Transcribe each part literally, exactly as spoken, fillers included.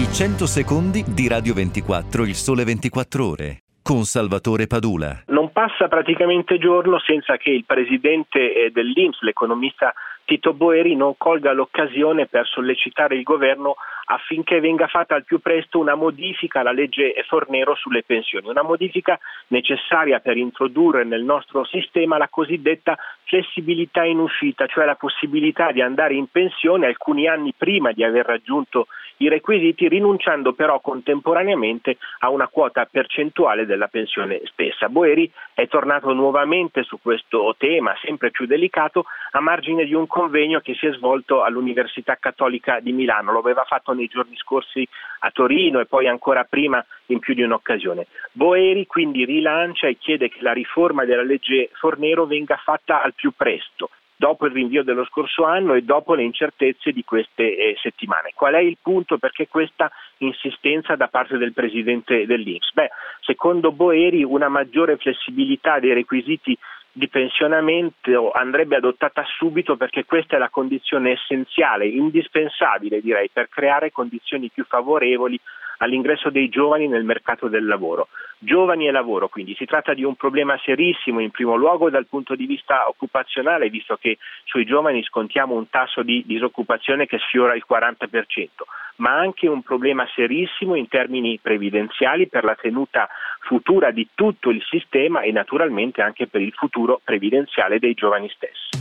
I cento secondi di Radio ventiquattro, il sole ventiquattro ore, con Salvatore Padula. Non passa praticamente giorno senza che il presidente dell'I N P S, l'economista Tito Boeri, non colga l'occasione per sollecitare il governo affinché venga fatta al più presto una modifica alla legge Fornero sulle pensioni, una modifica necessaria per introdurre nel nostro sistema la cosiddetta flessibilità in uscita, cioè la possibilità di andare in pensione alcuni anni prima di aver raggiunto i requisiti, rinunciando però contemporaneamente a una quota percentuale della pensione stessa. Boeri è tornato nuovamente su questo tema, sempre più delicato, a margine di un convegno che si è svolto all'Università Cattolica di Milano. Lo aveva fatto nei giorni scorsi a Torino e poi ancora prima in più di un'occasione. Boeri quindi rilancia e chiede che la riforma della legge Fornero venga fatta al più presto, dopo il rinvio dello scorso anno e dopo le incertezze di queste eh, settimane. Qual è il punto? Perché questa insistenza da parte del presidente dell'I N P S? Beh, secondo Boeri una maggiore flessibilità dei requisiti di pensionamento andrebbe adottata subito, perché questa è la condizione essenziale, indispensabile direi, per creare condizioni più favorevoli all'ingresso dei giovani nel mercato del lavoro. Giovani e lavoro, quindi si tratta di un problema serissimo, in primo luogo dal punto di vista occupazionale, visto che sui giovani scontiamo un tasso di disoccupazione che sfiora il quaranta per cento, ma anche un problema serissimo in termini previdenziali per la tenuta futura di tutto il sistema e naturalmente anche per il futuro previdenziale dei giovani stessi.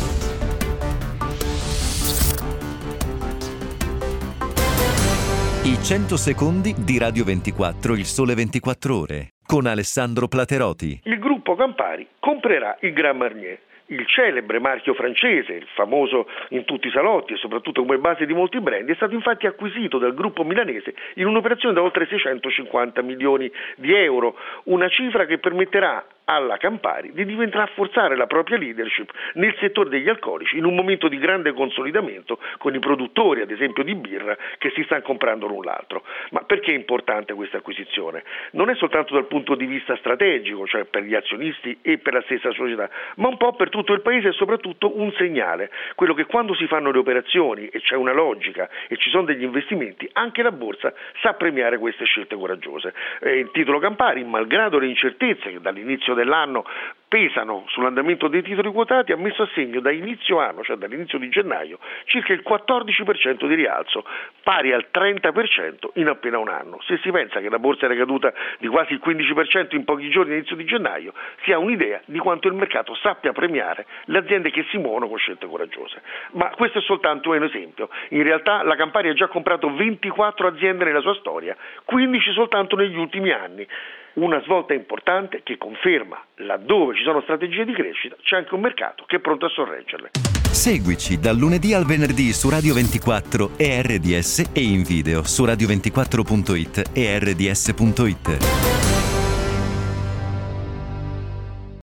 I cento secondi di Radio ventiquattro, il sole ventiquattro ore, con Alessandro Plateroti. Il gruppo Campari comprerà il Grand Marnier, il celebre marchio francese, il famoso in tutti i salotti e soprattutto come base di molti brand, è stato infatti acquisito dal gruppo milanese in un'operazione da oltre seicentocinquanta milioni di euro, una cifra che permetterà alla Campari di rafforzare la propria leadership nel settore degli alcolici in un momento di grande consolidamento con i produttori, ad esempio di birra, che si stanno comprando l'un l'altro. Ma perché è importante questa acquisizione? Non è soltanto dal punto di vista strategico, cioè per gli azionisti e per la stessa società, ma un po' per tutto il paese è soprattutto un segnale, quello che quando si fanno le operazioni e c'è una logica e ci sono degli investimenti, anche la borsa sa premiare queste scelte coraggiose. Eh, il titolo Campari, malgrado le incertezze che dall'inizio dell'anno pesano sull'andamento dei titoli quotati, ha messo a segno da inizio anno, cioè dall'inizio di gennaio, circa il quattordici per cento di rialzo, pari al trenta per cento in appena un anno. Se si pensa che la borsa era caduta di quasi il quindici per cento in pochi giorni all'inizio di gennaio, si ha un'idea di quanto il mercato sappia premiare le aziende che si muovono con scelte coraggiose. Ma questo è soltanto un esempio. In realtà la Campari ha già comprato ventiquattro aziende nella sua storia, quindici soltanto negli ultimi anni. Una svolta importante che conferma, laddove ci sono strategie di crescita, c'è anche un mercato che è pronto a sorreggerle. Seguici dal lunedì al venerdì su Radio ventiquattro e R D S e in video su radio ventiquattro punto it e R D S punto it.